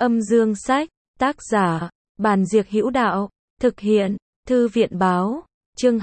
Âm dương sách, tác giả, Bàn Diệc Hữu Đạo, thực hiện, Thư viện báo, chương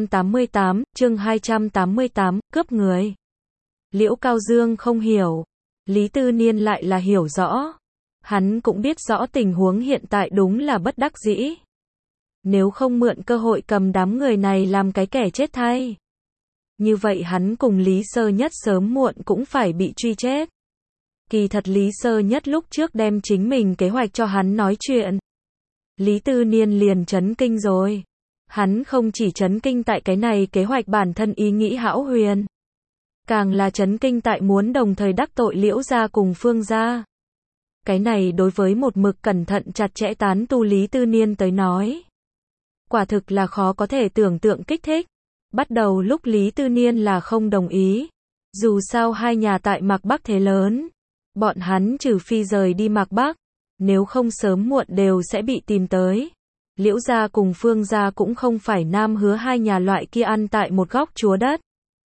288, cướp người. Liễu Cao Dương không hiểu, Lý Tư Niên lại là hiểu rõ. Hắn cũng biết rõ tình huống hiện tại đúng là bất đắc dĩ. Nếu không mượn cơ hội cầm đám người này làm cái kẻ chết thay. Như vậy hắn cùng Lý Sơ Nhất sớm muộn cũng phải bị truy chết. Kỳ thật Lý Sơ Nhất lúc trước đem chính mình kế hoạch cho hắn nói chuyện. Lý Tư Niên liền chấn kinh rồi. Hắn không chỉ chấn kinh tại cái này kế hoạch bản thân ý nghĩ hão huyền. Càng là chấn kinh tại muốn đồng thời đắc tội Liễu gia cùng Phương gia. Cái này đối với một mực cẩn thận chặt chẽ tán tu Lý Tư Niên tới nói. Quả thực là khó có thể tưởng tượng kích thích. Bắt đầu lúc Lý Tư Niên là không đồng ý. Dù sao hai nhà tại Mạc Bắc thế lớn. Bọn hắn trừ phi rời đi Mạc Bắc. Nếu không sớm muộn đều sẽ bị tìm tới. Liễu gia cùng Phương gia cũng không phải Nam Hứa hai nhà loại kia ăn tại một góc chúa đất.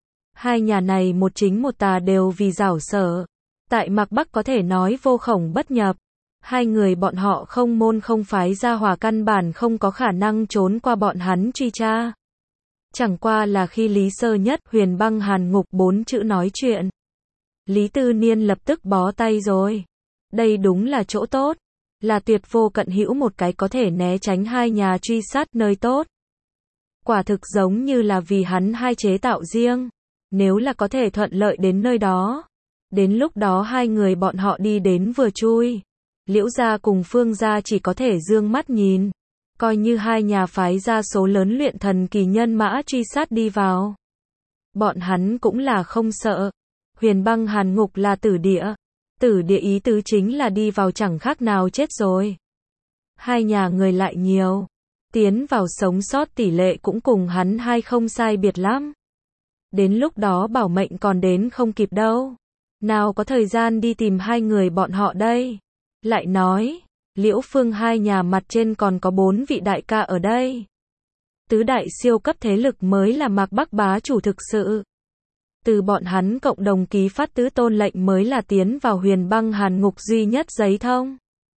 Hai nhà này một chính một tà đều vì giảo sở. Tại Mạc Bắc có thể nói vô khổng bất nhập. Hai người bọn họ không môn không phái gia hỏa căn bản không có khả năng trốn qua bọn hắn truy tra. Chẳng qua là khi Lý Sơ Nhất, Huyền Băng Hàn Ngục bốn chữ nói chuyện. Lý Tư Niên lập tức bó tay rồi. Đây đúng là chỗ tốt. Là tuyệt vô cận hữu một cái có thể né tránh hai nhà truy sát nơi tốt. Quả thực giống như là vì hắn hai chế tạo riêng. Nếu là có thể thuận lợi đến nơi đó. Đến lúc đó hai người bọn họ đi đến vừa chui. Liễu gia cùng Phương gia chỉ có thể dương mắt nhìn. Coi như hai nhà phái ra số lớn luyện thần kỳ nhân mã truy sát đi vào. Bọn hắn cũng là không sợ. Huyền Băng Hàn Ngục là tử địa. Tử địa ý tứ chính là đi vào chẳng khác nào chết rồi. Hai nhà người lại nhiều. Tiến vào sống sót tỷ lệ cũng cùng hắn hai không sai biệt lắm. Đến lúc đó bảo mệnh còn đến không kịp đâu. Nào có thời gian đi tìm hai người bọn họ đây. Lại nói, Liễu Phương hai nhà mặt trên còn có 4 vị đại ca ở đây. Tứ đại siêu cấp thế lực mới là Mạc Bắc bá chủ thực sự. Từ bọn hắn cộng đồng ký phát tứ tôn lệnh mới là tiến vào Huyền Băng Hàn Ngục duy nhất giấy thông.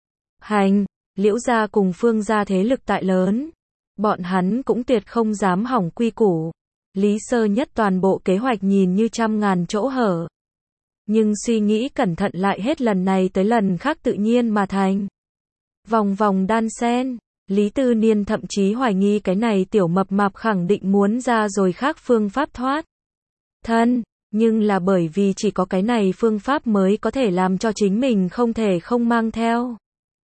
Hành, Liễu gia cùng Phương gia thế lực tại lớn. Bọn hắn cũng tuyệt không dám hỏng quy củ. Lý Sơ Nhất toàn bộ kế hoạch nhìn như trăm ngàn chỗ hở. Nhưng suy nghĩ cẩn thận lại hết lần này tới lần khác tự nhiên mà thành. Vòng vòng đan xen, Lý Tư Niên thậm chí hoài nghi cái này tiểu mập mạp khẳng định muốn ra rồi khác phương pháp thoát thân, nhưng là bởi vì chỉ có cái này phương pháp mới có thể làm cho chính mình không thể không mang theo.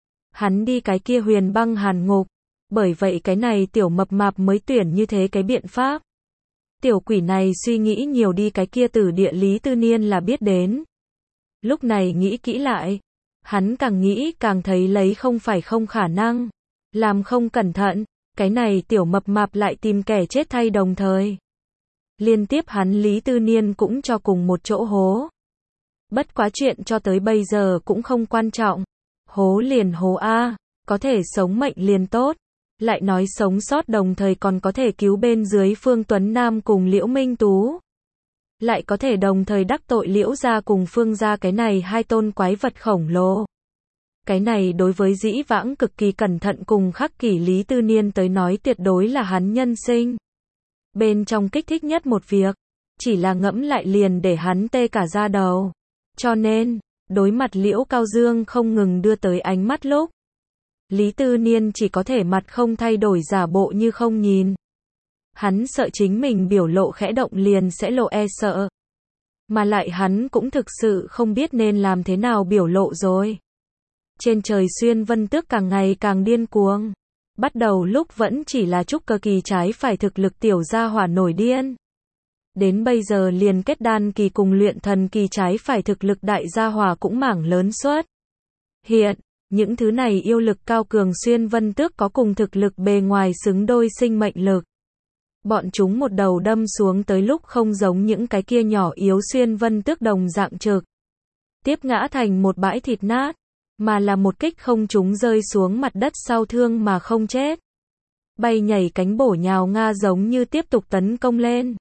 Hắn đi cái kia Huyền Băng Hàn Ngục, bởi vậy cái này tiểu mập mạp mới tuyển như thế cái biện pháp. Tiểu quỷ này suy nghĩ nhiều đi cái kia tử địa Lý Tư Niên là biết đến. Lúc này nghĩ kỹ lại, hắn càng nghĩ càng thấy lấy không phải không khả năng. Làm không cẩn thận, cái này tiểu mập mạp lại tìm kẻ chết thay đồng thời. Liên tiếp hắn Lý Tư Niên cũng cho cùng một chỗ hố. Bất quá chuyện cho tới bây giờ cũng không quan trọng. Hố liền hố A, có thể sống mệnh liền tốt. Lại nói sống sót đồng thời còn có thể cứu bên dưới Phương Tuấn Nam cùng Liễu Minh Tú. Lại có thể đồng thời đắc tội Liễu gia cùng Phương gia cái này hai tôn quái vật khổng lồ. Cái này đối với dĩ vãng cực kỳ cẩn thận cùng khắc kỷ Lý Tư Niên tới nói tuyệt đối là hắn nhân sinh. Bên trong kích thích nhất một việc, chỉ là ngẫm lại liền để hắn tê cả da đầu. Cho nên, đối mặt Liễu Cao Dương không ngừng đưa tới ánh mắt lúc. Lý Tư Niên chỉ có thể mặt không thay đổi giả bộ như không nhìn. Hắn sợ chính mình biểu lộ khẽ động liền sẽ lộ e sợ. Mà lại hắn cũng thực sự không biết nên làm thế nào biểu lộ rồi. Trên trời Xuyên Vân Tước càng ngày càng điên cuồng. Bắt đầu lúc vẫn chỉ là trúc cơ kỳ trái phải thực lực tiểu gia hỏa nổi điên. Đến bây giờ liền kết đan kỳ cùng luyện thần kỳ trái phải thực lực đại gia hỏa cũng mảng lớn suất. Hiện, những thứ này yêu lực cao cường Xuyên Vân Tước có cùng thực lực bề ngoài xứng đôi sinh mệnh lực. Bọn chúng một đầu đâm xuống tới lúc không giống những cái kia nhỏ yếu Xuyên Vân Tước đồng dạng trực. Tiếp ngã thành một bãi thịt nát. Mà là một kích không chúng rơi xuống mặt đất sau thương mà không chết. Bay nhảy cánh bổ nhào nga giống như tiếp tục tấn công lên.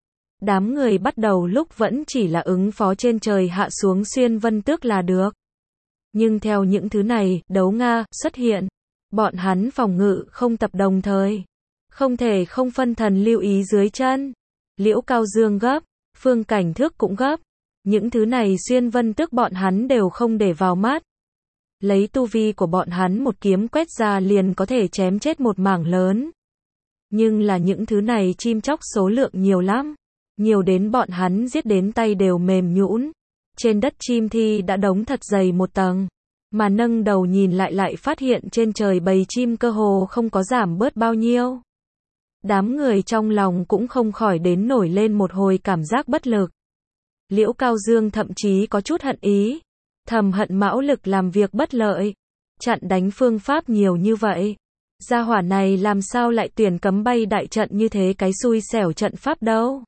Đám người bắt đầu lúc vẫn chỉ là ứng phó trên trời hạ xuống Xuyên Vân Tước là được. Nhưng theo những thứ này, đấu Nga xuất hiện, bọn hắn phòng ngự không tập đồng thời, không thể không phân thần lưu ý dưới chân. Liễu Cao Dương gấp, Phương Cảnh Thước cũng gấp. Những thứ này Xuyên Vân Tước bọn hắn đều không để vào mắt. Lấy tu vi của bọn hắn một kiếm quét ra liền có thể chém chết một mảng lớn. Nhưng là những thứ này chim chóc số lượng nhiều lắm. Nhiều đến bọn hắn giết đến tay đều mềm nhũn. Trên đất chim thi đã đóng thật dày một tầng. Mà nâng đầu nhìn lại phát hiện trên trời bầy chim cơ hồ không có giảm bớt bao nhiêu. Đám người trong lòng cũng không khỏi đến nổi lên một hồi cảm giác bất lực. Liễu Cao Dương thậm chí có chút hận ý. Thầm hận Mão Lực làm việc bất lợi. Chặn đánh phương pháp nhiều như vậy. Gia hỏa này làm sao lại tuyển cấm bay đại trận như thế, cái xui xẻo trận pháp đâu.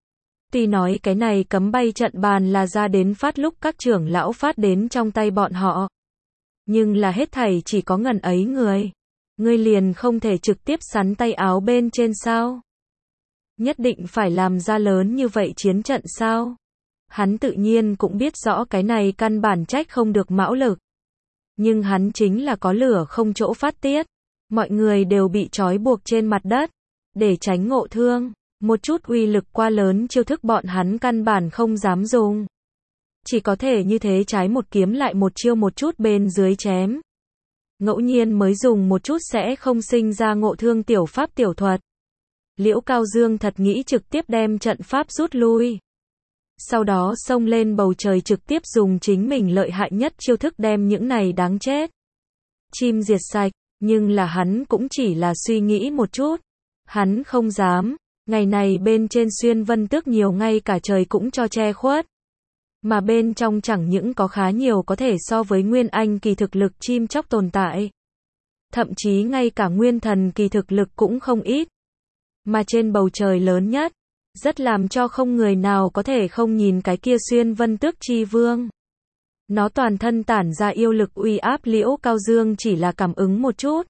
Tuy nói cái này cấm bay trận bàn là ra đến phát lúc các trưởng lão phát đến trong tay bọn họ. Nhưng là hết thảy chỉ có ngần ấy người. Ngươi liền không thể trực tiếp sắn tay áo bên trên sao? Nhất định phải làm ra lớn như vậy chiến trận sao? Hắn tự nhiên cũng biết rõ cái này căn bản trách không được Mão Lực. Nhưng hắn chính là có lửa không chỗ phát tiết. Mọi người đều bị trói buộc trên mặt đất. Để tránh ngộ thương. Một chút uy lực quá lớn chiêu thức bọn hắn căn bản không dám dùng. Chỉ có thể như thế trái một kiếm lại một chiêu một chút bên dưới chém. Ngẫu nhiên mới dùng một chút sẽ không sinh ra ngộ thương tiểu pháp tiểu thuật. Liễu Cao Dương thật nghĩ trực tiếp đem trận pháp rút lui. Sau đó xông lên bầu trời trực tiếp dùng chính mình lợi hại nhất chiêu thức đem những này đáng chết chim diệt sạch, nhưng là hắn cũng chỉ là suy nghĩ một chút. Hắn không dám, ngày này bên trên Xuyên Vân Tước nhiều ngay cả trời cũng cho che khuất. Mà bên trong chẳng những có khá nhiều có thể so với Nguyên Anh kỳ thực lực chim chóc tồn tại. Thậm chí ngay cả Nguyên Thần kỳ thực lực cũng không ít. Mà trên bầu trời lớn nhất, rất làm cho không người nào có thể không nhìn cái kia Xuyên Vân Tước chi vương. Nó toàn thân tản ra yêu lực uy áp, Liễu Cao Dương chỉ là cảm ứng một chút.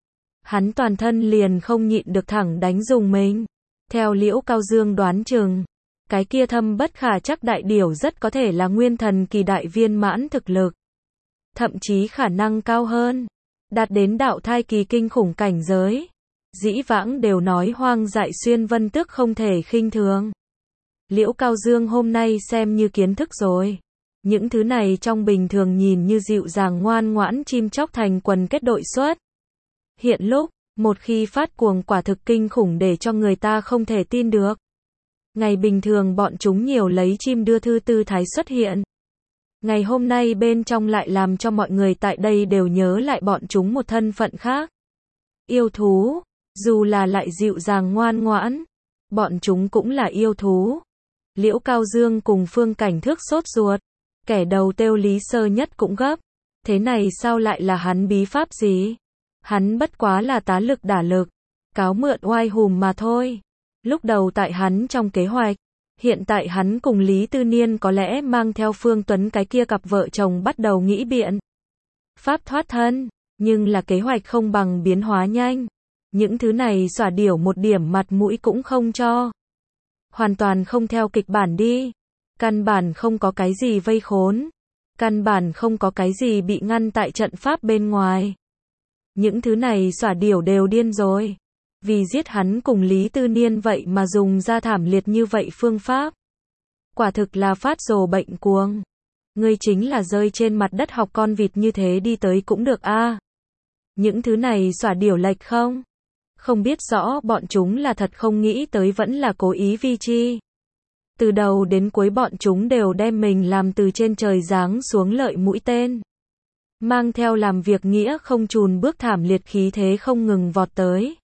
Hắn toàn thân liền không nhịn được thẳng đánh dùng mình. Theo Liễu Cao Dương đoán chừng, cái kia thâm bất khả chắc đại điểu rất có thể là Nguyên Thần kỳ đại viên mãn thực lực. Thậm chí khả năng cao hơn, đạt đến đạo thai kỳ kinh khủng cảnh giới. Dĩ vãng đều nói hoang dại Xuyên Vân Tước không thể khinh thường. Liễu Cao Dương hôm nay xem như kiến thức rồi. Những thứ này trong bình thường nhìn như dịu dàng ngoan ngoãn chim chóc thành quần kết đội xuất. Hiện lúc, một khi phát cuồng quả thực kinh khủng để cho người ta không thể tin được. Ngày bình thường bọn chúng nhiều lấy chim đưa thư tư thái xuất hiện. Ngày hôm nay bên trong lại làm cho mọi người tại đây đều nhớ lại bọn chúng một thân phận khác. Yêu thú, dù là lại dịu dàng ngoan ngoãn, bọn chúng cũng là yêu thú. Liễu Cao Dương cùng Phương Cảnh Thước sốt ruột. Kẻ đầu têu Lý Sơ Nhất cũng gấp. Thế này sao lại là hắn bí pháp gì? Hắn bất quá là tá lực đả lực, cáo mượn oai hùm mà thôi. Lúc đầu tại hắn trong kế hoạch, hiện tại hắn cùng Lý Tư Niên có lẽ mang theo Phương Tuấn cái kia cặp vợ chồng bắt đầu nghĩ biện pháp thoát thân, nhưng là kế hoạch không bằng biến hóa nhanh. Những thứ này xỏa điểu một điểm mặt mũi cũng không cho. Hoàn toàn không theo kịch bản đi. Căn bản không có cái gì vây khốn. Căn bản không có cái gì bị ngăn tại trận pháp bên ngoài. Những thứ này xỏa điểu đều điên rồi. Vì giết hắn cùng Lý Tư Niên vậy mà dùng ra thảm liệt như vậy phương pháp. Quả thực là phát rồ bệnh cuồng. Ngươi chính là rơi trên mặt đất học con vịt như thế đi tới cũng được a. Những thứ này xỏa điểu lệch không? Không biết rõ bọn chúng là thật không nghĩ tới vẫn là cố ý vi chi. Từ đầu đến cuối bọn chúng đều đem mình làm từ trên trời giáng xuống lợi mũi tên. Mang theo làm việc nghĩa không chùn bước thảm liệt khí thế không ngừng vọt tới.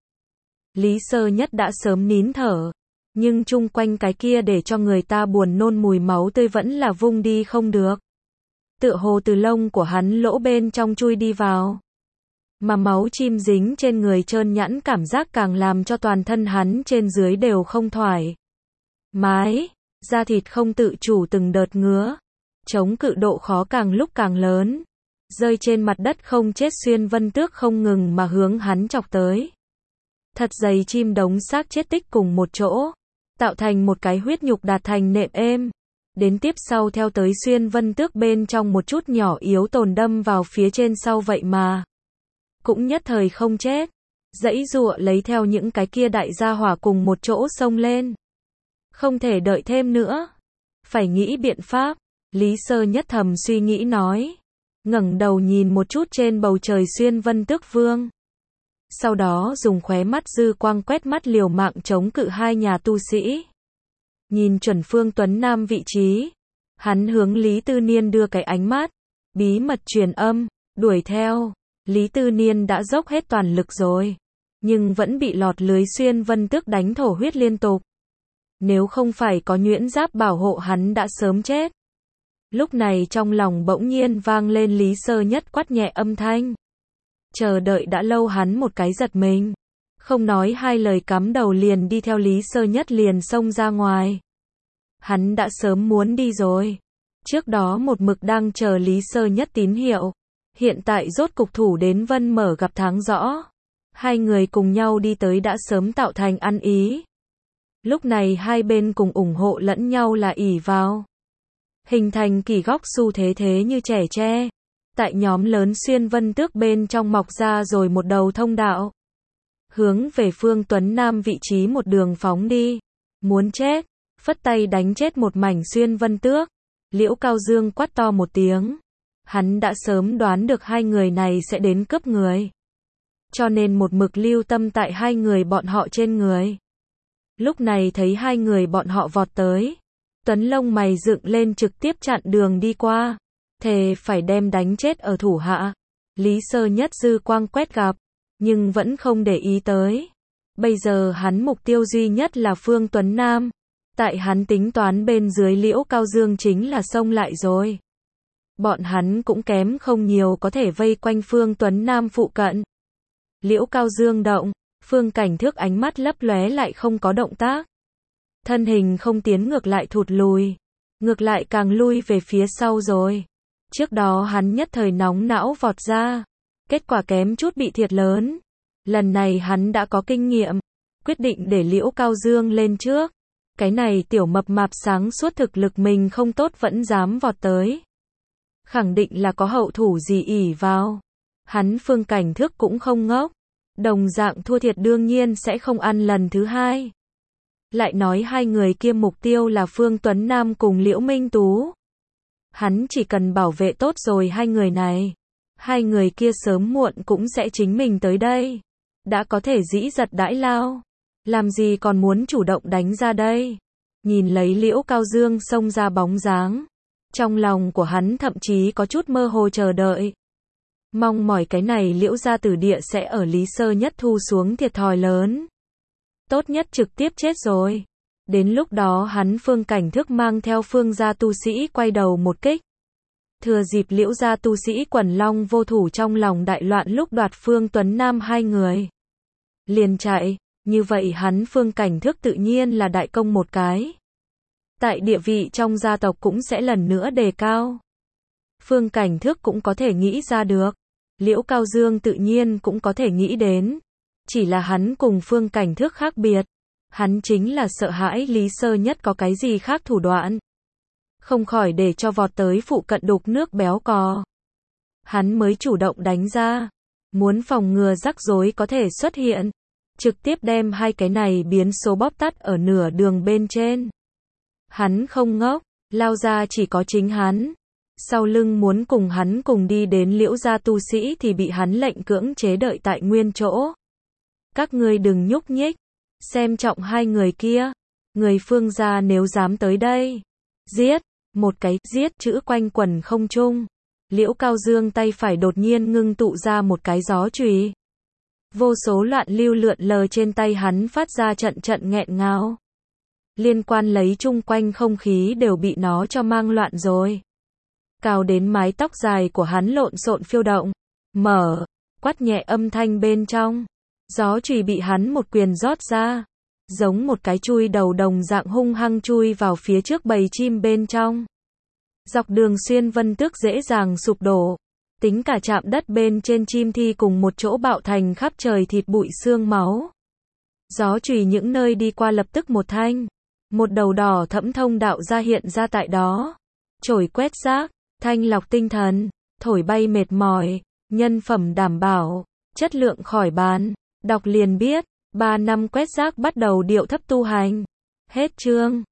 Lý Sơ Nhất đã sớm nín thở. Nhưng chung quanh cái kia để cho người ta buồn nôn mùi máu tươi vẫn là vung đi không được. Tựa hồ từ lông của hắn lỗ bên trong chui đi vào. Mà máu chim dính trên người trơn nhẵn cảm giác càng làm cho toàn thân hắn trên dưới đều không thoải mái. Da thịt không tự chủ từng đợt ngứa. Chống cự độ khó càng lúc càng lớn. Rơi trên mặt đất không chết Xuyên Vân Tước không ngừng mà hướng hắn chọc tới. Thật dày chim đống xác chết tích cùng một chỗ. Tạo thành một cái huyết nhục đạt thành nệm êm. Đến tiếp sau theo tới xuyên vân tước bên trong một chút nhỏ yếu tồn đâm vào phía trên sau vậy mà. Cũng nhất thời không chết. Giãy giụa lấy theo những cái kia đại gia hỏa cùng một chỗ xông lên. Không thể đợi thêm nữa. Phải nghĩ biện pháp. Lý Sơ Nhất thầm suy nghĩ nói. Ngẩng đầu nhìn một chút trên bầu trời xuyên vân tước vương. Sau đó dùng khóe mắt dư quang quét mắt liều mạng chống cự hai nhà tu sĩ. Nhìn chuẩn Phương Tuấn Nam vị trí. Hắn hướng Lý Tư Niên đưa cái ánh mắt. Bí mật truyền âm, đuổi theo. Lý Tư Niên đã dốc hết toàn lực rồi. Nhưng vẫn bị lọt lưới xuyên vân tước đánh thổ huyết liên tục. Nếu không phải có nhuyễn giáp bảo hộ hắn đã sớm chết. Lúc này trong lòng bỗng nhiên vang lên Lý Sơ Nhất quát nhẹ âm thanh. Chờ đợi đã lâu hắn một cái giật mình. Không nói hai lời cắm đầu liền đi theo Lý Sơ Nhất liền xông ra ngoài. Hắn đã sớm muốn đi rồi. Trước đó một mực đang chờ Lý Sơ Nhất tín hiệu. Hiện tại rốt cục thủ đến Vân Mở gặp tháng rõ. Hai người cùng nhau đi tới đã sớm tạo thành ăn ý. Lúc này hai bên cùng ủng hộ lẫn nhau là ỷ vào. Hình thành kỳ góc xu thế thế như trẻ tre. Tại nhóm lớn xuyên vân tước bên trong mọc ra rồi một đầu thông đạo. Hướng về Phương Tuấn Nam vị trí một đường phóng đi. Muốn chết. Phất tay đánh chết một mảnh xuyên vân tước. Liễu Cao Dương quát to một tiếng. Hắn đã sớm đoán được hai người này sẽ đến cướp người. Cho nên một mực lưu tâm tại hai người bọn họ trên người. Lúc này thấy hai người bọn họ vọt tới. Tuấn lông mày dựng lên trực tiếp chặn đường đi qua. Thề phải đem đánh chết ở thủ hạ. Lý Sơ Nhất dư quang quét gặp. Nhưng vẫn không để ý tới. Bây giờ hắn mục tiêu duy nhất là Phương Tuấn Nam. Tại hắn tính toán bên dưới Liễu Cao Dương chính là xông lại rồi. Bọn hắn cũng kém không nhiều có thể vây quanh Phương Tuấn Nam phụ cận. Liễu Cao Dương động. Phương Cảnh Thước ánh mắt lấp lóe lại không có động tác. Thân hình không tiến ngược lại thụt lùi. Ngược lại càng lui về phía sau rồi. Trước đó hắn nhất thời nóng não vọt ra. Kết quả kém chút bị thiệt lớn. Lần này hắn đã có kinh nghiệm. Quyết định để Liễu Cao Dương lên trước. Cái này tiểu mập mạp sáng suốt thực lực mình không tốt vẫn dám vọt tới. Khẳng định là có hậu thủ gì ỷ vào. Hắn Phương Cảnh Thước cũng không ngốc. Đồng dạng thua thiệt đương nhiên sẽ không ăn lần thứ hai. Lại nói hai người kia mục tiêu là Phương Tuấn Nam cùng Liễu Minh Tú. Hắn chỉ cần bảo vệ tốt rồi hai người này. Hai người kia sớm muộn cũng sẽ chính mình tới đây. Đã có thể dĩ giật đãi lao. Làm gì còn muốn chủ động đánh ra đây. Nhìn lấy Liễu Cao Dương xông ra bóng dáng. Trong lòng của hắn thậm chí có chút mơ hồ chờ đợi. Mong mỏi cái này Liễu gia tử địa sẽ ở Lý Sơ Nhất thu xuống thiệt thòi lớn. Tốt nhất trực tiếp chết rồi. Đến lúc đó hắn Phương Cảnh Thước mang theo Phương gia tu sĩ quay đầu một kích. Thừa dịp Liễu gia tu sĩ quần long vô thủ trong lòng đại loạn lúc đoạt Phương Tuấn Nam hai người. Liền chạy, như vậy hắn Phương Cảnh Thước tự nhiên là đại công một cái. Tại địa vị trong gia tộc cũng sẽ lần nữa đề cao. Phương Cảnh Thước cũng có thể nghĩ ra được. Liễu Cao Dương tự nhiên cũng có thể nghĩ đến. Chỉ là hắn cùng Phương Cảnh Thước khác biệt. Hắn chính là sợ hãi Lý Sơ Nhất có cái gì khác thủ đoạn. Không khỏi để cho vọt tới phụ cận đục nước béo cò. Hắn mới chủ động đánh ra. Muốn phòng ngừa rắc rối có thể xuất hiện. Trực tiếp đem hai cái này biến số bóp tắt ở nửa đường bên trên. Hắn không ngốc, lao ra chỉ có chính hắn. Sau lưng muốn cùng hắn cùng đi đến Liễu gia tu sĩ thì bị hắn lệnh cưỡng chế đợi tại nguyên chỗ. Các ngươi đừng nhúc nhích. Xem trọng hai người kia. Người Phương gia nếu dám tới đây. Giết. Một cái giết chữ quanh quần không trung. Liễu Cao Dương tay phải đột nhiên ngưng tụ ra một cái gió chùy. Vô số loạn lưu lượn lờ trên tay hắn phát ra trận trận nghẹn ngào. Liên quan lấy chung quanh không khí đều bị nó cho mang loạn rồi. Cao đến mái tóc dài của hắn lộn xộn phiêu động. Mở, quát nhẹ âm thanh bên trong. Gió chùy bị hắn một quyền rót ra. Giống một cái chui đầu đồng dạng hung hăng chui vào phía trước bầy chim bên trong. Dọc đường xuyên vân tước dễ dàng sụp đổ. Tính cả chạm đất bên trên chim thi cùng một chỗ bạo thành khắp trời thịt bụi xương máu. Gió chùy những nơi đi qua lập tức một thanh. Một đầu đỏ thẫm thông đạo ra hiện ra tại đó. Chổi quét rác, thanh lọc tinh thần, thổi bay mệt mỏi, nhân phẩm đảm bảo, chất lượng khỏi bàn. Đọc liền biết, 3 năm quét rác bắt đầu điệu thấp tu hành. Hết chương.